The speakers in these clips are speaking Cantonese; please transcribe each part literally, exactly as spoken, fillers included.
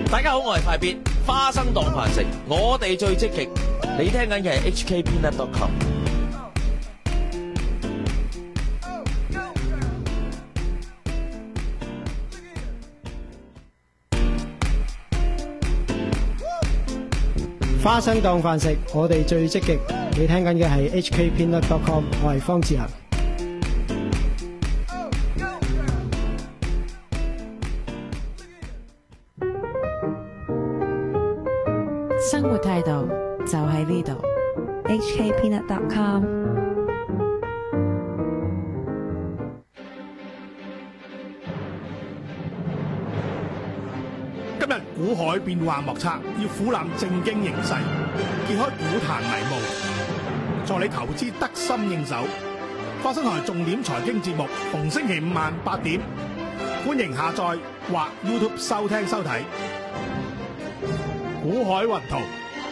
大家好，我係快必花生當飯食，我哋最積極。你聽緊嘅係 H K Peanut dot com。 花生當飯食，我哋最積極。你聽緊嘅係 H K Peanut dot com， 我係方志恒。 生活態度就喺呢度 H K Peanut dot com。 今日股海變幻莫測，要俯瞰正經形勢，揭開股壇迷霧，助你投資得心應手。花生台重點財經節目，逢星期五晚八點，歡迎下載或 YouTube 收聽收睇。股海雲圖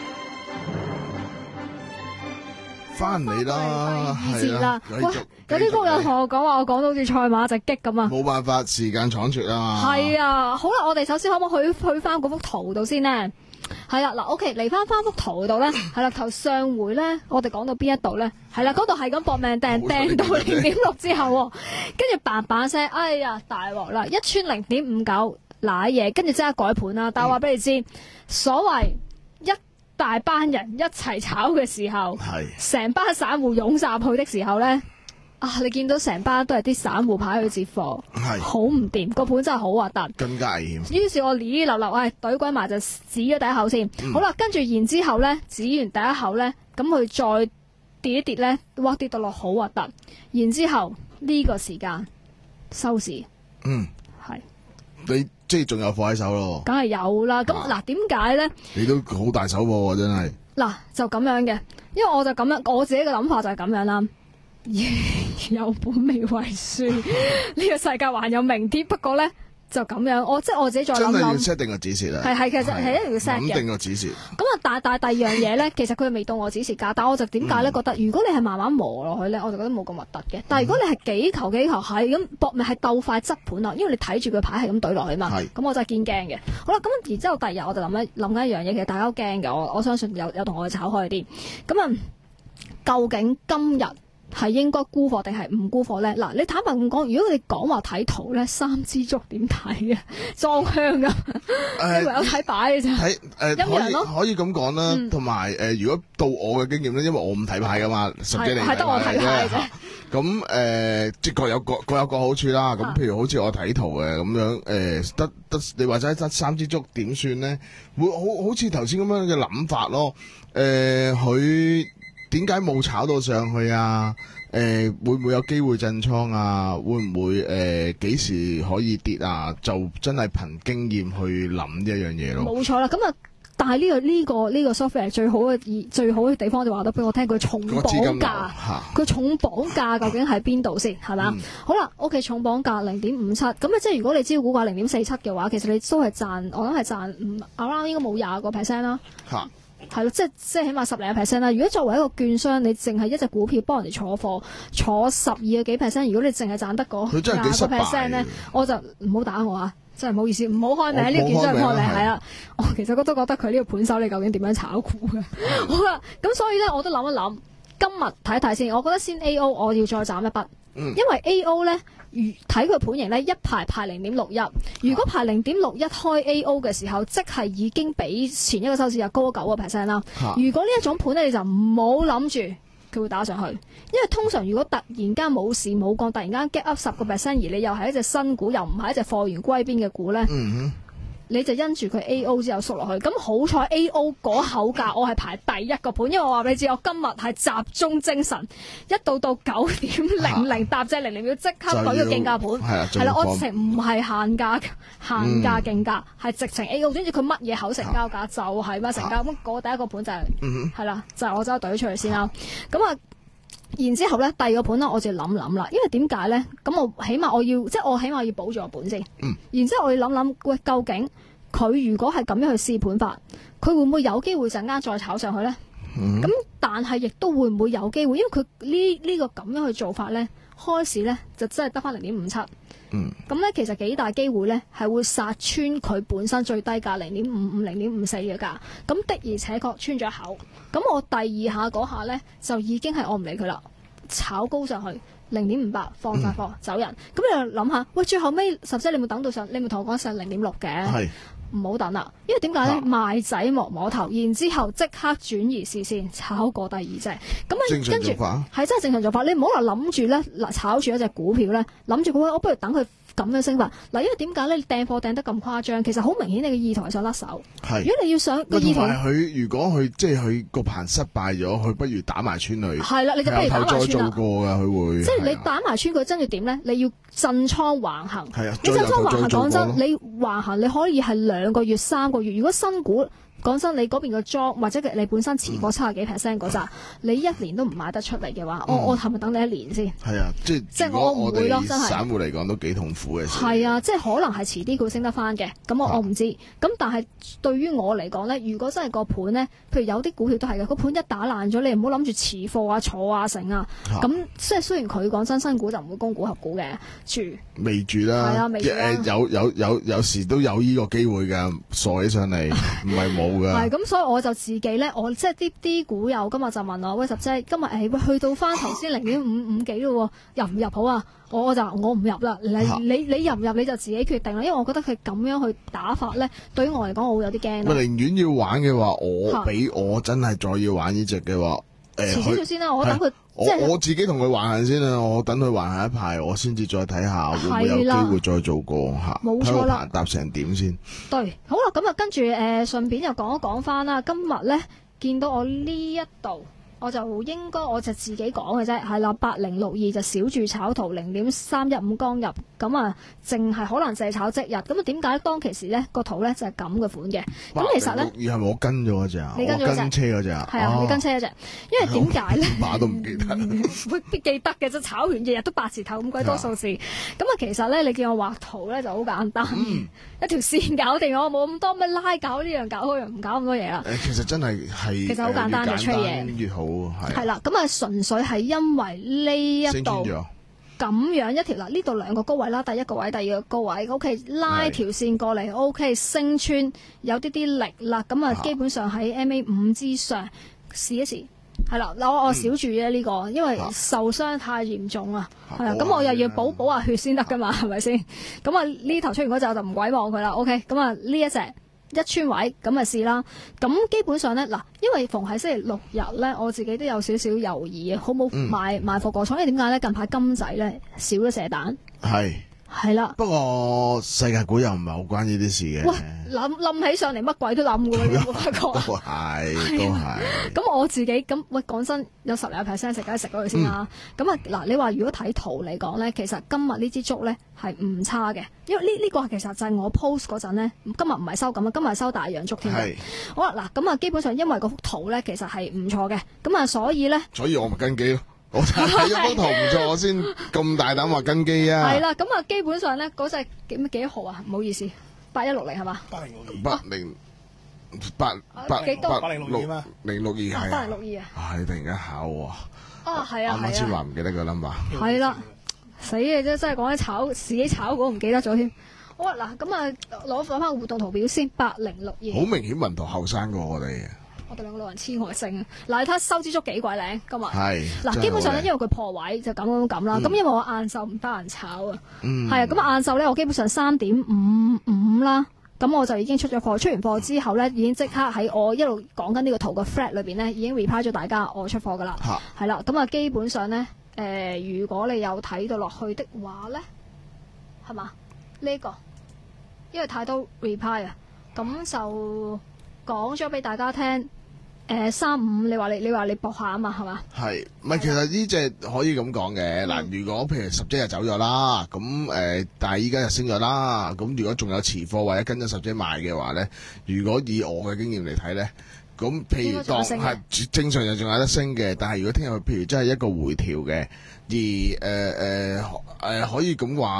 翻嚟啦，係啦，繼續。 有啲工友同我講話，我講到好似賽馬直擊咁啊！ 冇辦法，時間倉促啊嘛。 係啊，好啦，我哋首先可唔可以去去翻嗰幅圖度先呢？係啦，嗱 ，OK，嚟翻翻幅圖度咧，係啦，頭上回咧，我哋講到邊一度咧？係啦，嗰度係咁搏命掟掟到零點六之後，跟住嘭嘭聲，哎呀，大鑊啦！一穿零點五九，瀨嘢，跟住即刻改盤啦。但係話俾你知，嗯、所謂一大班人一齊炒嘅時候，係成班散戶湧集去的時候咧。啊！你見到成班都係啲散戶牌去接貨，係好唔掂，個盤真係好核突，更加危險。於是我呢呢流流，唉，懟鬼埋就指咗第一口先。嗯、好啦，跟住然之後咧，指完第一口咧，咁佢再跌一跌咧，哇跌到落好核突。然之後呢、這個時間收市，嗯，係你即係仲有貨喺手咯， 梗係有啦。咁嗱，點解咧？ 你都好大手喎，真係。嗱， 就咁樣嘅，因為我就咁樣，我自己嘅諗法就係咁樣啦。有本未為輸，呢個世界還有明天。不過咧就咁樣，我即係我自己再諗諗。真係要 set 定個指示啦。係係，其實係一定要 set 嘅。諗定個指示。咁啊，但但第二樣嘢咧，其實佢未到我指示價，但我就點解咧覺得，如果你係慢慢磨落去咧，我就覺得冇咁核突嘅。但係如果你係幾球幾球係咁搏命係鬥快執盤啊，因為你睇住佢牌係咁懟落去嘛。咁我真係堅驚嘅。好啦，咁然之後第二日我就諗一諗緊一樣嘢，其實大家都驚嘅。我我相信有有同我哋炒開啲。咁啊，究竟今日係應該沽貨定係唔沽貨咧？嗱，你坦白咁講，如果你講話睇圖咧，三支竹點睇啊？裝香噶，你唯有睇擺嘅啫。睇誒，可以可以咁講啦。同埋誒，如果到我嘅經驗咧，因為我唔睇牌噶嘛，十幾年係得我睇牌啫。咁誒，即各有各各有各好處啦。咁譬如好似我睇圖嘅咁樣，誒得得你話齋得三支竹點算咧？會好好似頭先咁樣嘅諗法咯。誒，佢。點解冇炒到上去啊？誒、呃，會唔會有機會震倉啊？會唔會誒幾、呃、時可以跌啊？就真係憑經驗去諗呢一樣嘢咯。冇錯啦，咁啊，但係呢、這個呢、這個呢、這個 software 最好嘅最好嘅地方就話得俾我聽，佢重磅價，佢重磅價究竟喺邊度先？係嘛？嗯、好啦 ，OK， 重磅價零點五七，咁啊，即係如果你招股價零點四七嘅話，其實你都係賺，我諗係賺五 around 應該冇廿個 percent 啦。嚇！係咯，即係即係起碼十零個 percent 啦。如果作為一個券商，你淨係一隻股票幫人哋坐貨，坐十二個幾 percent，如果你淨係賺得嗰廿個 percent 咧，我就唔好打我啊！真係唔好意思，唔好開名，呢個券商唔開名係啦。我其實我都覺得佢呢個盤手，你究竟點樣炒股嘅？好啦，咁所以咧，我都諗一諗，今日睇一睇先。我覺得先 A O， 我要再斬一筆，嗯、因為 A O 咧。睇佢盤型咧，一排排零點六一。如果排零點六一開 A O 嘅時候，即係已經比前一個收市日高咗九個 percent 啦。如果呢一種盤咧，你就唔好諗住佢會打上去，因為通常如果突然間冇事冇降，突然間 get up 十個 percent，而你又係一隻新股，又唔係一隻貨源歸邊嘅股咧。嗯你就因住佢 A O 之後縮落去，咁好彩 A O 嗰口價我係排第一個盤，因為我話俾你知，我今日係集中精神，一到到九點零零搭隻零零秒即刻舉個競價盤，係啦，我直情唔係限價限價競價，係、嗯、直情 A O， 總之佢乜嘢口成交價就係乜成交，咁嗰第一個盤就係係啦，就係、是、我走隊出去先啦，咁啊。然之後咧，第二個盤咧，我就諗諗啦，因為點解咧？咁我起碼我要，即係我起碼要保住個本先。嗯。然之後我要諗諗，喂，究竟佢如果係咁樣去試盤法，佢會唔會有機會陣間再炒上去咧？嗯。咁但係亦都會唔會有機會？因為佢呢呢個咁樣去做法咧，開市咧就真係得翻零點五七。 嗯， 咁咧其實幾大機會咧係會殺穿佢本身最低價零點五五、零點五四嘅價，咁的而且確穿咗口。咁我第二下嗰下咧就已經係我唔理佢啦，炒高上去零點五八放晒貨、嗯、走人。咁你又諗下，喂，最後尾十姐你冇等到上，你冇同我講上零點六嘅。係。唔好等啦，因為點解咧？賣仔莫摸頭，然之後即刻轉移視線，炒過第二隻。咁啊，跟住係真係正常做法。你唔好話諗住咧，嗱炒住一隻股票咧，諗住佢，我不如等佢咁樣升法。嗱，因為點解咧？你掟貨掟得咁誇張，其實好明顯你嘅意圖係想甩手。係。如果你要想個意圖，同埋佢如果佢即係佢個盤失敗咗，佢不如打埋穿佢。係啦，你就不如打埋穿啦。再做過㗎，佢會。即係你打埋穿佢，真要點咧？你要震倉橫行。係啊。你震倉橫行，講真，你橫行你可以係兩。兩個月、三個月，如果新股講真，你嗰邊個莊或者你本身持貨七十幾 percent 嗰扎，你一年都唔買得出嚟嘅話，嗯、我我係咪等你一年先？係啊，即係即係我唔會咯，真係。散戶嚟講都幾痛苦嘅事。係啊，即係可能係遲啲佢升得翻嘅，咁我、啊、我唔知。咁但係對於我嚟講咧，如果真係個盤咧，譬如有啲股票都係嘅，個盤一打爛咗，你唔好諗住持貨啊、坐啊、成啊。咁即係雖然佢講真，新股就唔會供股合股嘅，住未住啦。係啊，未住啦。有有有有時都有呢個機會㗎，傻起上嚟唔係冇。係咁，所以我就自己咧，我即係啲啲股友今日就問我，喂，十姐，今日誒喂去到翻頭先零點五五幾咯，入唔入好啊？我就我唔入啦，你你你入唔入你就自己決定啦，因為我覺得佢咁樣去打法咧，對於我嚟講我會有啲驚。我寧願要玩嘅話，我俾我真係再要玩呢隻嘅話，誒，遲少先啦，我等佢。我我自己同佢橫行先啦，我等佢橫行一排，我先至再睇下會唔會有機會再做過嚇。冇錯啦，搭成點先？對，好啦，咁啊跟住誒，順便又講一講翻啦。今日咧見到我呢一度。我就應該我就自己講嘅啫，係啦，八零六二就小注炒圖零點三一五剛入，咁啊，淨係可能淨係炒即日，咁啊點解當其時咧個圖咧就係咁嘅款嘅？咁其實咧，而係咪我跟咗嗰隻啊？你跟咗跟車嗰隻啊？係啊，你跟車嗰隻，因為點解咧？碼都唔記得，會必記得嘅啫。炒完日日都八字頭咁鬼多數字，咁啊其實咧你見我畫圖咧就好簡單，一條線搞掂，我冇咁多咩拉搞呢樣搞嗰樣，唔搞咁多嘢啦。誒，其實真係係其實好簡單嘅出嘢，越好。係啦，咁啊純粹係因為呢一度咁樣一條嗱，呢度兩個高位啦，第一個位，第二個高位 ，OK， 拉條線過嚟 ，OK， 升穿有啲啲力啦，咁啊基本上喺 M A 五之上試一試，係啦，我我少注嘅呢個，因為受傷太嚴重啊，係啊，咁我又要補補下血先得噶嘛，係咪先？咁啊呢頭出完嗰隻我就唔鬼望佢啦 ，OK， 咁啊呢一隻。一穿位咁咪試啦，咁基本上咧嗱，因為逢喺星期六日咧，我自己都有少少猶豫啊，好冇買買貨過倉，因為點解咧？近排金仔咧少咗射彈，係係啦。不過世界股又唔係好關呢啲事嘅。喂，諗諗起上嚟乜鬼都諗嘅喎，你有冇發覺？都係都係。咁我自己咁喂，講真有十零 percent 食，梗係食咗佢先啦。咁啊嗱，你話如果睇圖嚟講咧，其實今日呢支竹咧係唔差嘅，因為呢呢、呢個其實就係我 post 嗰陣咧，今日唔係收咁啊，今日係收大洋竹添嘅。好啦，嗱咁啊，基本上因為嗰幅圖咧其實係唔錯嘅，咁啊所以咧，所以我咪跟機咯。我睇咗幅圖唔錯，我先咁大膽話跟機啊。係啦，咁啊基本上咧嗰隻幾幾號啊？唔好意思，八一六零係嘛？八零六二。八零八八幾多？八零六二咩？零六二係。八零六二啊！係突然間考喎。啊係啊係啊！啱先話唔記得個 number。係啦。死嘅啫，真係講起炒自己炒股唔記得咗添。好啊，嗱咁啊，攞翻個活動圖表先，八零六二。好明顯文圖後生過我哋。我哋兩個老人痴呆症。嗱，你睇下收支足幾鬼靚今日。係。嗱，基本上咧，因為佢破位就咁咁咁啦。咁、嗯、因為我晏晝唔得閒炒啊。嗯。係啊，咁晏晝咧，我基本上三點五五啦。咁我就已經出咗貨，出完貨之後咧，已經即刻喺我一路講緊呢個圖嘅 thread 裏邊咧，已經 reply 咗大家我出貨噶啦。嚇。係啦，咁啊，基本上咧。誒、呃，如果你有睇到落去的話咧，係嘛？呢、這個因為太多 reply 啊，咁就講咗俾大家聽。誒、呃，三五，你話你你話你搏下啊嘛，係嘛？係，唔係其實呢隻可以咁講嘅嗱。如果譬如十隻就走咗啦，咁誒、呃，但係依家就升咗啦。咁如果仲有持貨或者跟咗十隻賣嘅話咧，如果以我嘅經驗嚟睇咧。咁譬如當係正常就仲有得升嘅，但係如果聽日譬如真係一個回調嘅，而誒誒誒可以咁話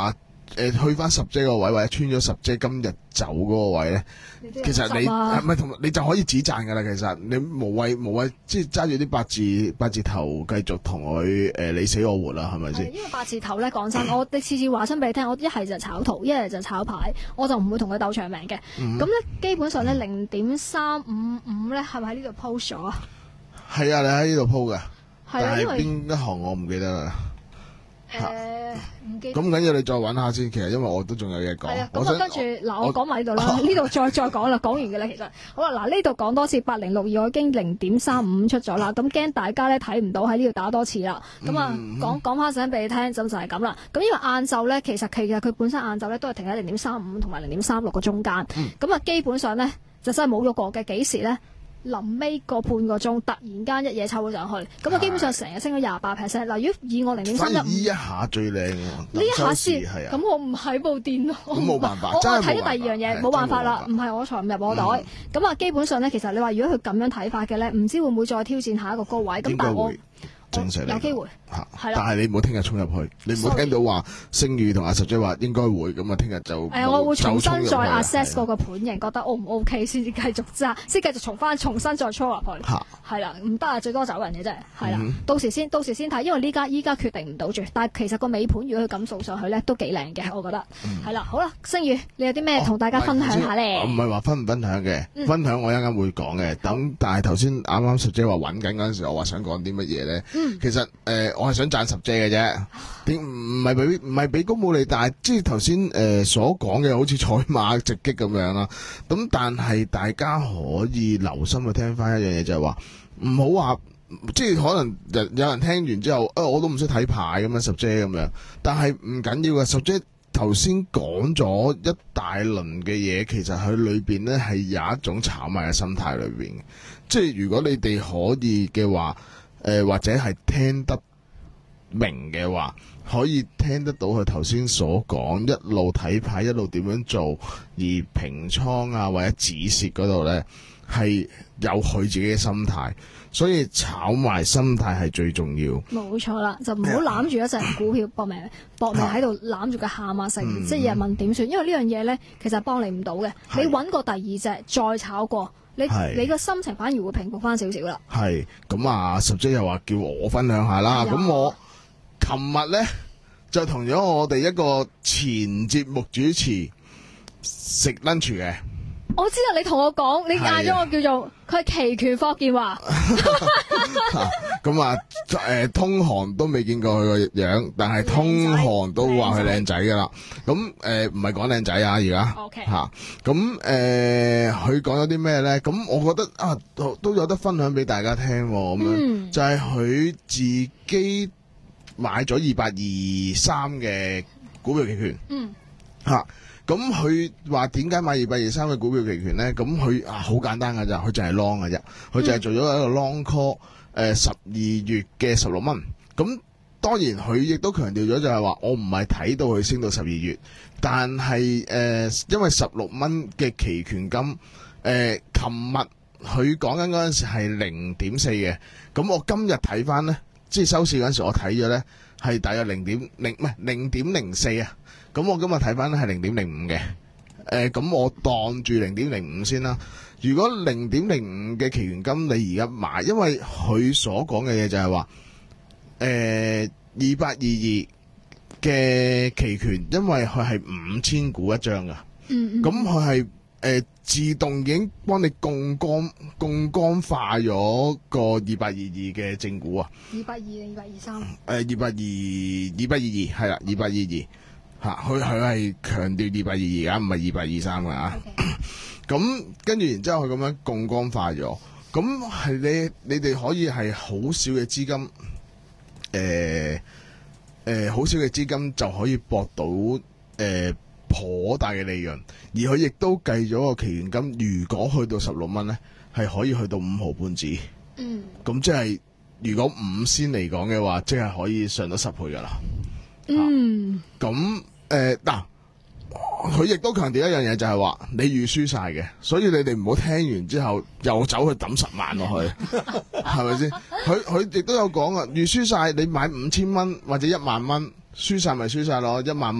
誒去翻十姐個位，或者穿咗十姐今日走嗰個位咧，其實你係咪同你就可以止賺噶啦？其實你無謂無謂即係揸住啲八字八字頭繼續同佢誒你死我活啦，係咪先？ 因為八字頭咧，講真，我哋次次話親俾你聽，我一係就炒圖，一係就炒牌，我就唔會同佢鬥長命嘅。咁咧、嗯、基本上咧零點三五五咧，係咪喺呢度 post 咗啊？ 係啊，你喺呢度 post 噶， 係啊，因為邊一行我唔記得啦。 誒唔記得。 咁緊要你再揾下先，其實因為我都仲有嘢講。 係啊，咁啊跟住嗱，我講埋呢度啦，呢度再再講啦，講完嘅啦，其實好啦，嗱呢度講多次八零六二，我已經零點三五出咗啦，咁驚大家咧睇唔到喺呢度打多次啦，咁啊講講翻聲俾你聽，咁就係咁啦。咁因為晏晝咧，其實其實佢本身晏晝咧都係停喺零點三五同埋零點三六個中間，咁啊、嗯、基本上咧就真係冇喐過嘅，幾時咧？臨尾個半個鐘，突然間一嘢抽咗上去，咁啊基本上成日升咗廿八 percent。嗱，如果以我零點三一五， 呢一下最靚喎， 呢一下先，咁、啊、我唔喺部電腦， 咁冇辦法， 我真係我睇咗第二樣嘢，冇辦法啦，唔係我財唔入我袋。咁啊、嗯，基本上咧，其實你話如果佢咁樣睇法嘅咧，唔知會唔會再挑戰下一個高位？咁但係我。正常有機會嚇，係啦。但係你唔好聽日衝入去，你唔好聽到話星宇同阿十姐話應該會咁啊，聽日就誒，我會重新再 assess 嗰個盤型，覺得 O 唔 OK 先至繼續揸，先繼續重翻重新再衝入去。嚇，係啦，唔得啊，最多走人嘅啫，係啦。到時先，到時先睇，因為呢家依家決定唔到住，但係其實個尾盤如果佢咁掃上去咧，都幾靚嘅，我覺得。係啦，好啦，星宇，你有啲咩同大家分享下咧？ 唔係話分唔分享嘅，分享我一陣間會講嘅。咁但係頭先啱啱十姐話揾緊嗰陣時，我話想講啲乜嘢咧？其實誒。誒，我係想讚十姐嘅啫，點唔係俾唔係俾高冇利，但係即係頭先誒所講嘅，好似賽馬直擊咁樣啦。咁但係大家可以留心去聽翻一樣嘢，就係話唔好話，即係可能有人聽完之後，誒、呃、我都唔識睇牌咁樣，十姐咁樣。但係唔緊要嘅，十姐頭先講咗一大輪嘅嘢，其實佢裏邊咧係有一種炒賣嘅心態裏邊嘅。即係如果你哋可以嘅話，誒、呃、或者係聽得明嘅話，可以聽得到佢頭先所講，一路睇牌一路點樣做，而平倉啊或者止蝕嗰度呢，係有佢自己嘅心態，所以炒賣心態係最重要。冇錯啦，就唔好攬住一隻股票搏命搏命喺度攬住佢喊啊成，嗯、即係日問點算？因為呢樣嘢呢，其實幫你唔到嘅。是你揾過第二隻再炒過，你是你個心情反而會平復翻少少啦。係咁啊，十姐又話叫我分享下啦，咁我。琴日咧就同咗我哋一個前節目主持食 lunch 嘅。我知道你同我講，你嗌咗我叫做佢係期權霍建華。咁啊，誒、呃，通行都未見過佢個樣，但係通行都話佢靚仔噶啦。咁誒，唔係講靚仔啊，而家吓。咁誒 Okay.，佢講咗啲咩咧？咁我覺得啊，都都有得分享俾大家聽。咁樣、嗯、就係佢自己。買咗二百二三嘅股票期權，嗯，吓，咁佢話點解買二百二三嘅股票期權咧？咁佢啊好簡單噶咋，佢就係 long 噶啫，佢就係做咗一個 long call，誒、呃，十二月嘅十六蚊。咁當然佢亦都強調咗就係話，我唔係睇到佢升到十二月，但係誒、呃，因為十六蚊嘅期權金，誒、呃，琴日佢講緊嗰陣時係零點四嘅，咁我今日睇翻咧。即係收市嗰陣時，我睇咗咧係大約零點零唔係零點零四啊。咁我今日睇翻咧係零點零五嘅。誒、呃，咁我當住零點零五先啦。如果零點零五嘅期權金你而家買，因為佢所講嘅嘢就係話，誒二八二二嘅期權，因為佢係五千股一張噶。嗯嗯。咁佢係。誒、呃，自動已經幫你槓桿槓桿化咗個二百二二嘅正股啊！二百二定二百二三？誒，二百二二百二二係啦，二百二二吓，佢佢係強調二百二二啊，唔係二百二三噶啊。咁跟住然之後佢咁樣槓桿化咗，咁係你你哋可以係好少嘅資金，誒、呃、誒，好、呃、少嘅資金就可以博到誒。呃頗大嘅利潤，而佢亦都計咗個期權金，如果去到十六蚊咧，係可以去到五毫半子。嗯，咁即係如果五仙嚟講嘅話，即係可以上到十倍噶啦。嗯，咁誒嗱，佢亦都強調一樣嘢，就係話你預輸晒嘅，所以你哋唔好聽完之後又走去抌十萬落去，係咪先？佢佢亦都有講啊，預輸晒，你買五千蚊或者一萬蚊，輸晒咪輸晒咯，一萬蚊。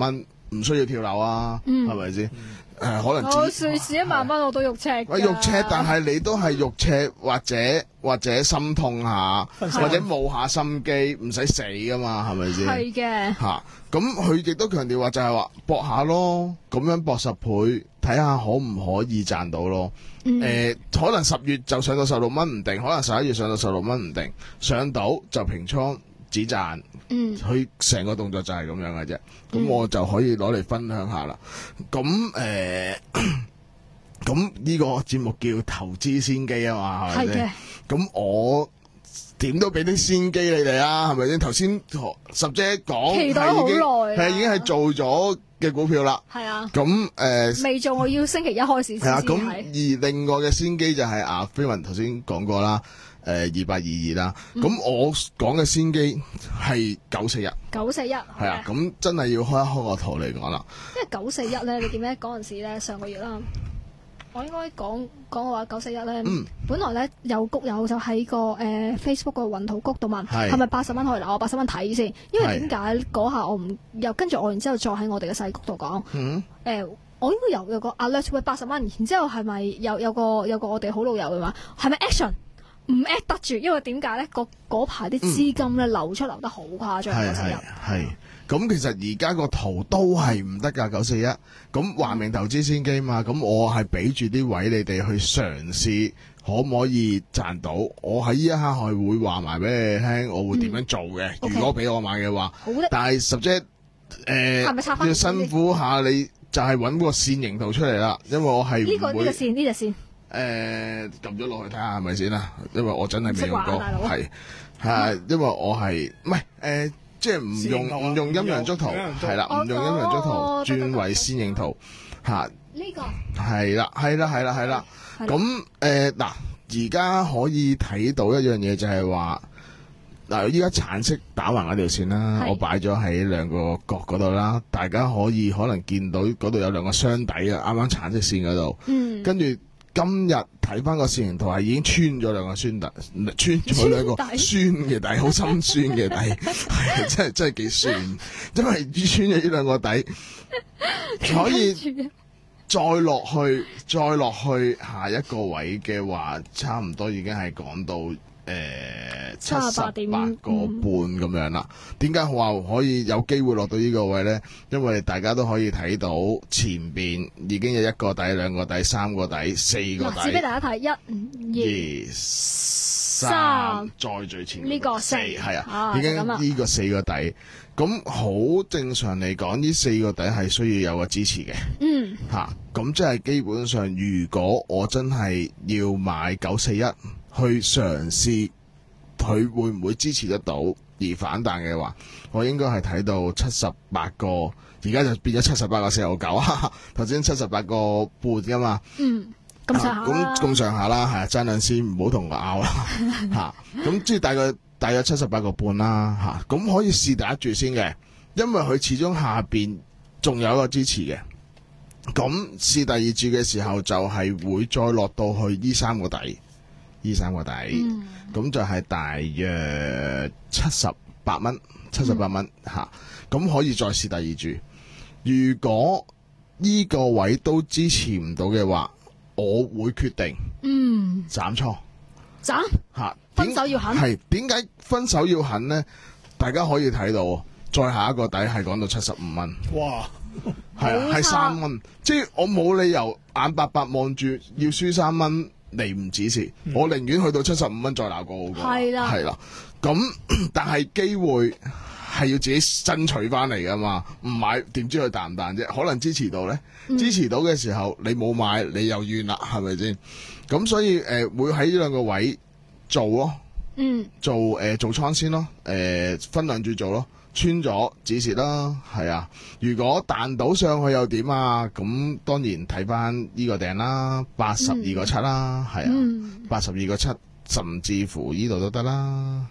唔需要跳樓啊，係咪先？誒，可能我瑞士一萬蚊我都肉赤㗎。 喂，肉赤，但係你都係肉赤，或者或者心痛下，或者冇下心機，唔使死噶嘛，係咪先？ 係嘅。 嚇，咁佢亦都強調話就係話搏下咯，咁樣搏十倍，睇下可唔可以賺到咯。誒、呃，可能十月就上到十六蚊唔定，可能十一月上到十六蚊唔定，上到就平倉止賺。嗯，佢成個動作就係咁樣嘅啫，咁、嗯、我就可以攞嚟分享下啦。咁誒，咁呢個節目叫投資先機啊嘛，係咪先？咁我點都俾啲先機你哋啊，係咪先？頭先十姐講期待好耐， 係已經係做咗嘅股票啦。係啊。咁誒，未、呃、做我要星期一開始先。係啊。咁而另外嘅先機就係阿飛雲頭先講過啦。誒，二八二二啦，咁、嗯、我講嘅先機係九四一，九四一係啊，咁真係要開一開個圖嚟講啦。 因為九四一咧，你記唔記得嗰陣時咧？上個月啦，我應該講講嘅話九四一咧，嗯、本來咧有谷友就喺個誒、呃、Facebook 個雲圖谷度問係咪八十蚊可以攞？我八十蚊睇先，因為點解嗰下我唔又跟住我，然之後再喺我哋嘅細谷度講，誒、嗯呃，我應該有有個 alert 會八十蚊，然之後係咪有有個有個我哋好老友嘅話，係咪 action？唔 at 得住，因為點解咧？嗰排啲資金咧、嗯、流出流得好誇張， 係係係。咁其實而家個圖都係唔得㗎，九四一。咁話明投資先機嘛，咁我係俾住啲位你哋去嘗試，可唔可以賺到？我喺呢一刻係會話埋俾你聽，我會點樣做嘅。嗯、如果俾我買嘅話，好的但係十姐誒要辛苦下你，就係揾個線形圖出嚟啦，因為我係呢、呢個呢、呢個線呢隻線。 誒，撳咗落去睇下係咪先啦，因為我真係未用過，係係，因為我係唔係誒，即係唔用唔用陰陽燭圖，係啦，唔用陰陽燭圖轉為線形圖，吓呢個係啦係啦係啦係啦，咁誒嗱，而家可以睇到一樣嘢就係話嗱，依家橙色打橫嗰條線啦，我擺咗喺兩個角嗰度啦，大家可以可能見到嗰度有兩個雙底啊，啱啱橙色線嗰度，嗯，跟住。今日睇翻個線形圖係已經穿咗兩個酸底，穿咗兩個酸嘅底，好心酸嘅底，係真係真係幾酸，因為穿咗呢兩個底，可以再落去，再落去下一個位嘅話，差唔多已經係講到誒七十八個半咁樣啦。點解話可以有機會落到呢個位呢？因為大家都可以睇到前邊已經有一個底、兩個底、三個底、四個底。指俾大家睇，一、二、三，再最前呢個四，係啊，已經呢個四個底。咁好正常嚟講，呢四個底係需要有個支持嘅。嗯，吓咁即係基本上，如果我真係要買九四一。去嘗試佢會唔會支持得到而反彈嘅話，我應該係睇到七十八個，而家就變咗七十八個四毫九，頭先七十八個半㗎嘛。嗯，咁上下咁咁上下啦，係啊，爭兩先，唔好同我拗啦嚇。咁即係大概大約七十八個半啦嚇。咁可以試第一注先嘅，因為佢始終下邊仲有一個支持嘅。咁試第二注嘅時候就係會再落到去呢三個底。呢三個底，咁、嗯、就係大約七十八蚊，七十八蚊吓，咁、嗯啊、可以再試第二注。如果呢個位都支持唔到嘅話，我會決定，嗯，斬倉，斬吓、啊，分手要狠，係點解分手要狠呢？大家可以睇到，再下一個底係講到七十五蚊，哇，係啊，係三蚊，即係我冇理由眼白白望住要輸三蚊。你唔止蝕，嗯、我寧願去到七十五蚊再鬧過好過。係啦，係啦。咁但係機會係要自己爭取翻嚟噶嘛，唔買點知佢彈唔彈啫？可能支持到咧，嗯、支持到嘅時候你冇買，你又怨啦，係咪先？咁所以誒、呃、會喺呢兩個位做咯，嗯，做誒、呃、做倉先咯，誒、呃、分兩注做咯。穿咗止蝕啦，係啊！如果彈到上去又點啊？咁當然睇翻呢個頂啦，八十二個七啦，係啊，八十二個七，甚至乎呢度都得啦，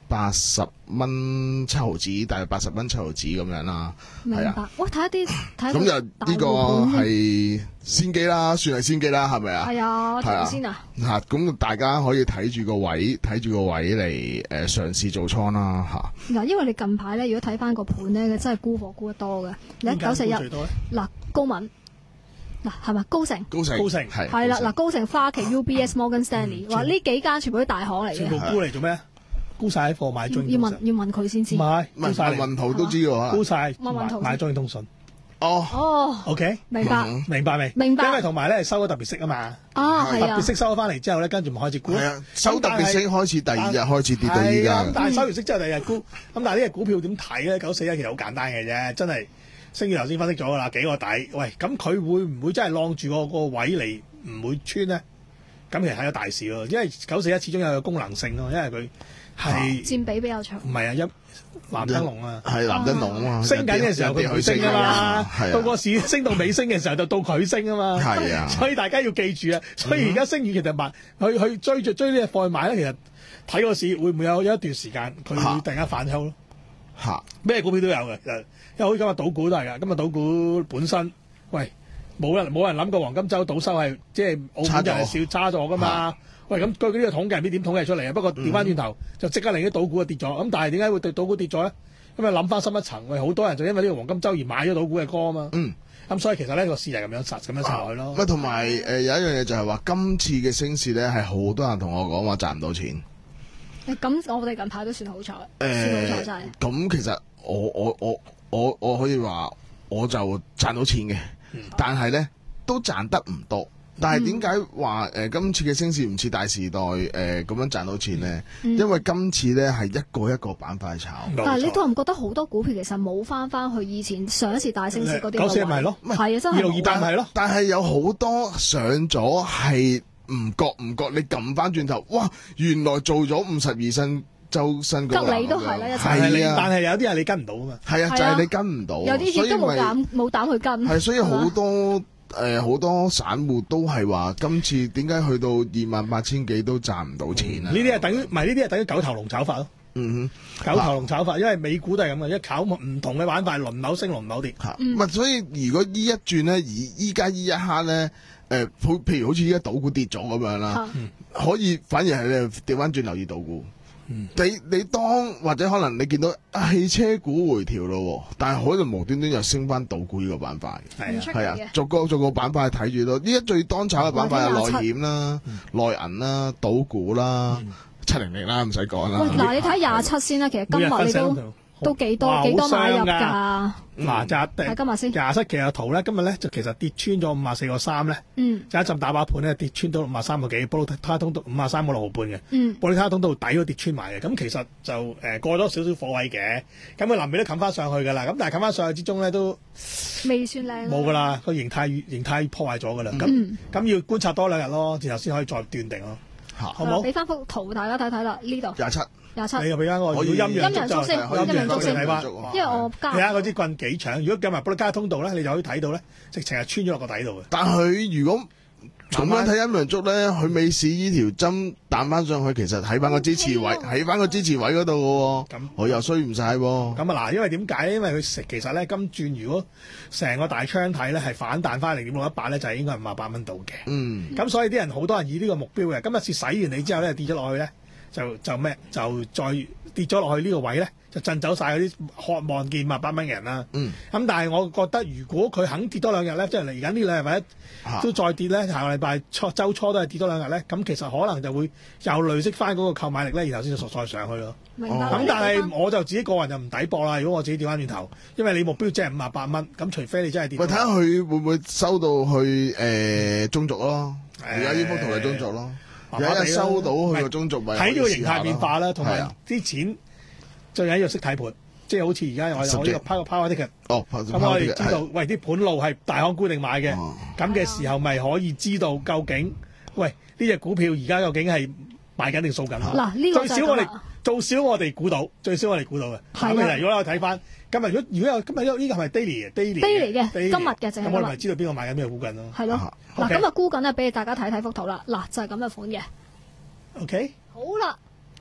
八十蚊七毫子，大約八十蚊七毫子咁樣啦。 明白。喂，睇一啲睇咁就呢個係先機啦，算係先機啦，係咪啊？ 係啊， 係啊先啊。 嚇，咁大家可以睇住個位，睇住個位嚟誒嘗試做倉啦嚇。 嗱，因為你近排咧，如果睇翻個盤咧，真係沽貨沽得多嘅。你九四一嗱高敏。嗱，係咪高盛？ 高盛， 高盛係係啦，嗱，高盛、花旗、U B S、Morgan Stanley，話呢幾間全部都大行嚟嘅。 全部沽嚟做咩？沽晒喺貨買中要問要問佢先知。 唔係，沽晒問圖都知嘅沽晒問問圖買中興通訊。 哦哦 ，OK， 明白明白未？ 明白。 因為同埋咧收咗特別息啊嘛。 啊，係啊。 特別息收咗翻嚟之後咧，跟住咪開始沽。 係啊，收特別息開始第二日開始跌到依家。 但係收完息之後第二日沽。咁但係呢隻股票點睇咧？九四一其實好簡單嘅啫，真係。星宇頭先分析咗噶啦，幾個底，喂，咁佢會唔會真係晾住個個位嚟唔會穿咧？咁其實係咗大事咯，因為九四一始終有個功能性咯，因為佢係佔比比較長。 唔係啊，一藍燈籠啊， 係藍燈籠啊嘛， 升緊嘅時候佢唔會升啊嘛，到個市升到尾升嘅時候就到佢升啊嘛， 係啊， 所以大家要記住啊，所以而家升完其實買去去追住追呢隻貨去買咧，其實睇個市會唔會有有一段時間佢會突然間反抽咯。 嚇，咩股票都有嘅，因為好似今日賭股都係㗎。今日賭股本身，喂，冇人冇人諗過黃金週賭收係即係澳門就係少差咗㗎嘛。喂，咁據呢個統計唔知點統計出嚟啊。不過調翻轉頭就即刻令啲賭股啊跌咗。咁但係點解會對賭股跌咗咧？咁啊諗翻深一層，喂，好多人就因為呢個黃金週而買咗賭股嘅歌啊嘛。嗯。咁所以其實呢個市就係咁樣實咁樣實落去咯。 咁同埋誒有一樣嘢就係話，今次嘅升市咧係好多人同我講話賺唔到錢。 咁我哋近排都算好彩， 誒， 算好彩真係。 咁其實我我我我我可以話我就賺到錢嘅，嗯、但係咧都賺得唔多。但係點解話誒今次嘅升市唔似大時代誒咁、呃、樣賺到錢咧？嗯、因為今次咧係一個一個板塊炒。 嗯、但係你覺唔覺得好多股票其實冇翻翻去以前上一次大升市嗰啲？ 九四咪係咯， 係啊，真係二六二八係咯。 但係有好多上咗係。唔覺唔覺，你撳翻轉頭，哇！原來做咗五十二新周新嗰個， 吉利都係啦，一係啊， 但係有啲係你跟唔到啊嘛。 係啊，就係你跟唔到， 有啲亦都冇膽冇膽去跟。 係，所以好多誒好多散戶都係話，今次點解去到二萬八千幾都賺唔到錢啊？ 呢啲係等於唔係呢啲係等於九頭龍炒法咯。 嗯哼，九頭龍炒法，因為美股都係咁嘅，一炒唔同嘅板塊輪流升輪流跌。 嚇，唔係，所以如果依一轉咧，而依家依一刻咧。誒，譬、呃、譬如好似依家賭股跌咗咁樣啦，嗯、可以反而係你調翻轉留意賭股。嗯、你你當或者可能你見到汽車股回調咯，但係可能無端端又升翻賭股呢個板塊。係啊，係啊，逐個逐個板塊睇住咯。呢一最當炒嘅板塊係內險啦、內銀啦、賭股啦、七零零啦，唔使講啦。 喂，嗱，你睇廿七先啦，其實今日你都。都幾多幾多買入㗎？ 嗱，就睇今日先廿七期嘅圖咧，今日咧就其實跌穿咗五啊四個三咧， 嗯， 就一陣打靶盤咧跌穿到五啊三個幾，波羅他通道五啊三個六毫半嘅， 嗯， 波羅他通道底都跌穿埋嘅，咁其實就誒、呃、過咗少少貨位嘅，咁佢臨尾都冚翻上去㗎啦，咁但係冚翻上去之中咧都未算靚， 冇㗎啦，個形態形態破壞咗㗎啦，咁咁、嗯、要觀察多兩日咯，然後先可以再斷定咯，好唔好？ 俾翻幅圖大家睇睇啦，呢度廿七。 廿七， 你又俾翻我陰陽燭先，陰陽燭先睇翻， 因為我加你睇下嗰支棍幾長，如果計埋布拉加通道咧，你就可以睇到咧，直情係穿咗落個底度嘅。 但佢如果咁樣睇陰陽燭咧，佢尾市呢條針彈翻上去，其實喺翻個支持位，喺翻個支持位嗰度嘅喎。咁我又衰唔晒喎。 咁啊嗱，因為點解？因為佢食其實咧今轉如果成個大窗睇咧係反彈翻零點六一八咧，就係應該係五啊八蚊度嘅。嗯。咁所以啲人好多人以呢個目標嘅，今日次洗完你之後咧跌咗落去咧。就就咩？就再跌咗落去呢個位咧，就震走晒嗰啲渴望見萬八蚊嘅人啦。嗯。咁但係我覺得，如果佢肯跌多兩日咧，即係嚟緊呢兩日或者都再跌咧，下個禮拜初週初都係跌多兩日咧，咁其實可能就會又累積翻嗰個購買力咧，然後先再上去咯。 明白。 咁但係我就自己個人就唔抵博啦。如果我自己調翻轉頭，因為你目標即係五啊八蚊，咁除非你真係跌。 喂，睇下佢會唔會收到去誒中軸咯？而家呢幅圖係中軸咯。有一日收到佢個中軸咪睇呢個形態變化啦，同埋啲錢最緊要識睇盤，即係好似而家我我呢個拋個拋啲嘅，咁我哋知道喂啲盤路係大行固定買嘅，咁嘅時候咪可以知道究竟喂呢隻股票而家究竟係買緊定掃緊？ 嗱，呢個最少我哋最少我哋估到，最少我哋估到嘅。咁其實如果我睇翻今日，如果如果有今日呢個係咪 daily 嘅 daily daily 嘅今日嘅淨係咁我哋咪知道邊個買緊邊個估緊咯。 係咯。嗱，咁啊沽緊咧，俾大家睇睇幅圖啦。嗱，就係咁嘅款嘅。 OK。 好啦。 咁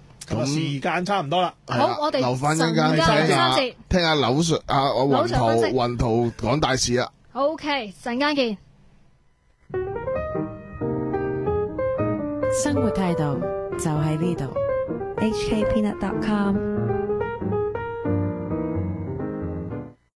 時間差唔多啦。 係啦好我哋留翻一陣間陣間聽下三節聽下柳 Sir 啊，我雲柳 Sir 分析圖雲圖講大事啊。 OK， 陣間見。 生活態度就喺呢度。 H K Peanut dot com